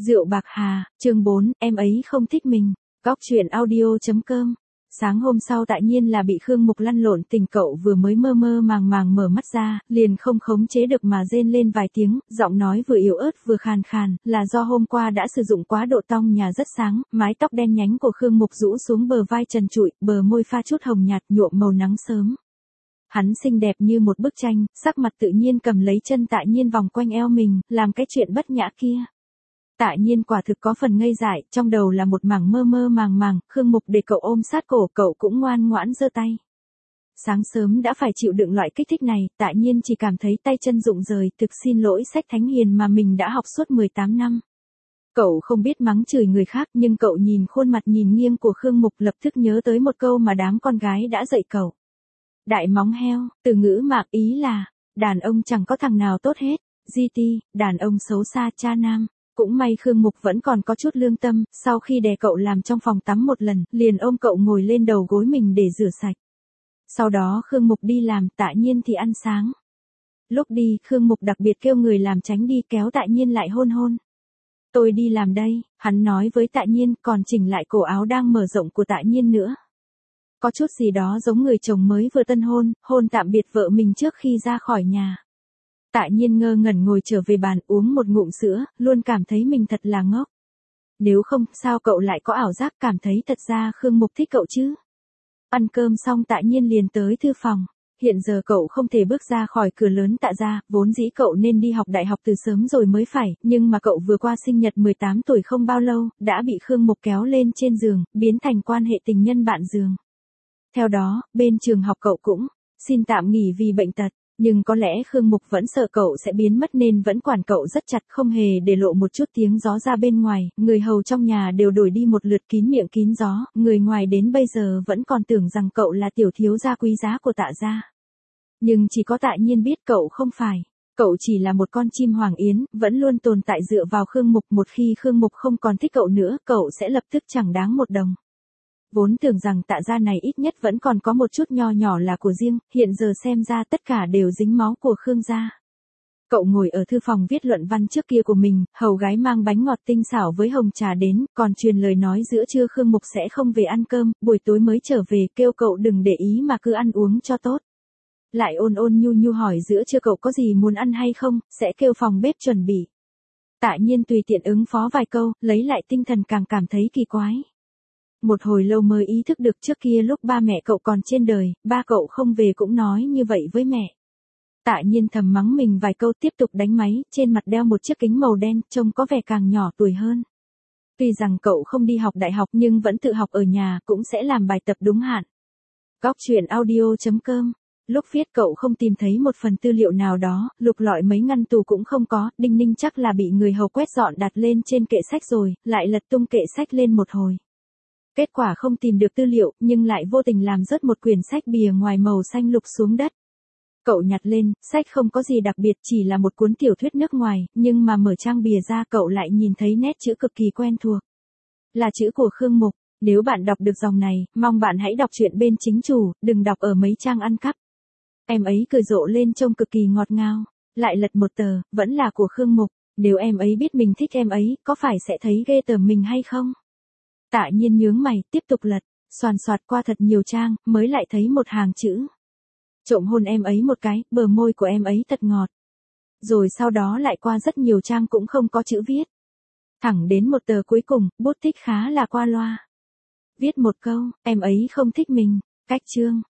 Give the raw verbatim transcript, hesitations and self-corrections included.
Rượu bạc hà, chương bốn, em ấy không thích mình. Góc truyện audio.com. Sáng hôm sau tại nhiên là bị Khương Mục lăn lộn tỉnh, cậu vừa mới mơ mơ màng màng mở mắt ra, liền không khống chế được mà rên lên vài tiếng, giọng nói vừa yếu ớt vừa khàn khàn, là do hôm qua đã sử dụng quá độ tông nhà rất sáng, mái tóc đen nhánh của Khương Mục rũ xuống bờ vai trần trụi, bờ môi pha chút hồng nhạt nhuộm màu nắng sớm. Hắn xinh đẹp như một bức tranh, sắc mặt tự nhiên cầm lấy chân tại nhiên vòng quanh eo mình, làm cái chuyện bất nhã kia. Tại nhiên quả thực có phần ngây dại, trong đầu là một mảng mơ mơ màng màng, Khương Mục để cậu ôm sát cổ, cậu cũng ngoan ngoãn giơ tay. Sáng sớm đã phải chịu đựng loại kích thích này, tại nhiên chỉ cảm thấy tay chân rụng rời, thực xin lỗi sách thánh hiền mà mình đã học suốt mười tám năm. Cậu không biết mắng chửi người khác, nhưng cậu nhìn khuôn mặt nhìn nghiêng của Khương Mục lập tức nhớ tới một câu mà đám con gái đã dạy cậu. Đại móng heo, từ ngữ mạc ý là, đàn ông chẳng có thằng nào tốt hết, giê tê, đàn ông xấu xa cha nam. Cũng may Khương Mục vẫn còn có chút lương tâm, sau khi đè cậu làm trong phòng tắm một lần, liền ôm cậu ngồi lên đầu gối mình để rửa sạch. Sau đó Khương Mục đi làm, tại nhiên thì ăn sáng. Lúc đi, Khương Mục đặc biệt kêu người làm tránh đi, kéo tại nhiên lại hôn hôn. Tôi đi làm đây, hắn nói với tại nhiên, còn chỉnh lại cổ áo đang mở rộng của tại nhiên nữa. Có chút gì đó giống người chồng mới vừa tân hôn, hôn tạm biệt vợ mình trước khi ra khỏi nhà. Tại nhiên ngơ ngẩn ngồi trở về bàn uống một ngụm sữa, luôn cảm thấy mình thật là ngốc. Nếu không, sao cậu lại có ảo giác cảm thấy thật ra Khương Mục thích cậu chứ? Ăn cơm xong tại nhiên liền tới thư phòng. Hiện giờ cậu không thể bước ra khỏi cửa lớn Tạ gia, vốn dĩ cậu nên đi học đại học từ sớm rồi mới phải, nhưng mà cậu vừa qua sinh nhật mười tám tuổi không bao lâu, đã bị Khương Mục kéo lên trên giường, biến thành quan hệ tình nhân bạn giường. Theo đó, bên trường học cậu cũng xin tạm nghỉ vì bệnh tật. Nhưng có lẽ Khương Mục vẫn sợ cậu sẽ biến mất nên vẫn quản cậu rất chặt, không hề để lộ một chút tiếng gió ra bên ngoài, người hầu trong nhà đều đổi đi một lượt kín miệng kín gió, người ngoài đến bây giờ vẫn còn tưởng rằng cậu là tiểu thiếu gia quý giá của Tạ gia. Nhưng chỉ có tại nhiên biết cậu không phải, cậu chỉ là một con chim hoàng yến, vẫn luôn tồn tại dựa vào Khương Mục, một khi Khương Mục không còn thích cậu nữa, cậu sẽ lập tức chẳng đáng một đồng. Vốn tưởng rằng Tạ gia này ít nhất vẫn còn có một chút nho nhỏ là của riêng, hiện giờ xem ra tất cả đều dính máu của Khương gia. Cậu ngồi ở thư phòng viết luận văn trước kia của mình, hầu gái mang bánh ngọt tinh xảo với hồng trà đến, còn truyền lời nói giữa trưa Khương Mục sẽ không về ăn cơm, buổi tối mới trở về, kêu cậu đừng để ý mà cứ ăn uống cho tốt. Lại ôn ôn nhu nhu hỏi giữa trưa cậu có gì muốn ăn hay không, sẽ kêu phòng bếp chuẩn bị. Tại nhiên tùy tiện ứng phó vài câu, lấy lại tinh thần càng cảm thấy kỳ quái. Một hồi lâu mới ý thức được trước kia lúc ba mẹ cậu còn trên đời, ba cậu không về cũng nói như vậy với mẹ. Tạ nhiên thầm mắng mình vài câu tiếp tục đánh máy, trên mặt đeo một chiếc kính màu đen, trông có vẻ càng nhỏ tuổi hơn. Tuy rằng cậu không đi học đại học nhưng vẫn tự học ở nhà, cũng sẽ làm bài tập đúng hạn. Góc truyện audio.com. Lúc viết cậu không tìm thấy một phần tư liệu nào đó, lục lọi mấy ngăn tủ cũng không có, đinh ninh chắc là bị người hầu quét dọn đặt lên trên kệ sách rồi, lại lật tung kệ sách lên một hồi. Kết quả không tìm được tư liệu, nhưng lại vô tình làm rớt một quyển sách bìa ngoài màu xanh lục xuống đất. Cậu nhặt lên, sách không có gì đặc biệt, chỉ là một cuốn tiểu thuyết nước ngoài, nhưng mà mở trang bìa ra cậu lại nhìn thấy nét chữ cực kỳ quen thuộc. Là chữ của Khương Mục, nếu bạn đọc được dòng này, mong bạn hãy đọc truyện bên chính chủ, đừng đọc ở mấy trang ăn cắp. Em ấy cười rộ lên trông cực kỳ ngọt ngào, lại lật một tờ, vẫn là của Khương Mục, nếu em ấy biết mình thích em ấy, có phải sẽ thấy ghê tởm mình hay không? Tạ nhiên nhướng mày, tiếp tục lật, xoàn xoạt qua thật nhiều trang, mới lại thấy một hàng chữ. Trộm hôn em ấy một cái, bờ môi của em ấy thật ngọt. Rồi sau đó lại qua rất nhiều trang cũng không có chữ viết. Thẳng đến một tờ cuối cùng, bút tích khá là qua loa. Viết một câu, em ấy không thích mình, cách chương.